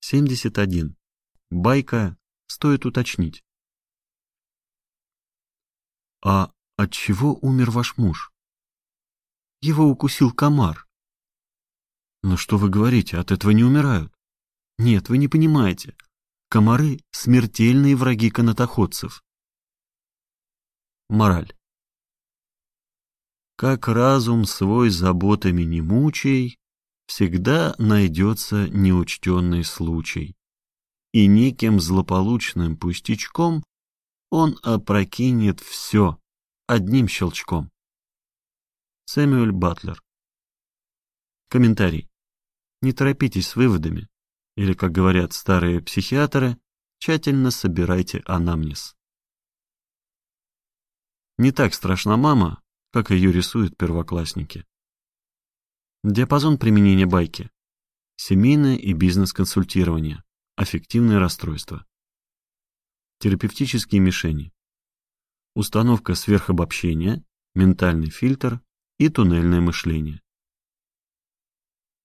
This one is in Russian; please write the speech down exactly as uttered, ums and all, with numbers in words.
семьдесят один. Байка стоит уточнить. А от чего умер ваш муж? Его укусил комар. Но что вы говорите, от этого не умирают? Нет, вы не понимаете. Комары — смертельные враги канатоходцев. Мораль. Как разум свой заботами не мучай, всегда найдется неучтенный случай, и неким злополучным пустячком он опрокинет все одним щелчком. Сэмюэль Батлер. Комментарий. Не торопитесь с выводами, или, как говорят старые психиатры, тщательно собирайте анамнез. Не так страшна мама, как ее рисуют первоклассники. Диапазон применения байки. Семейное и бизнес-консультирование. Аффективные расстройства. Терапевтические мишени. Установка сверхобобщения, ментальный фильтр и туннельное мышление.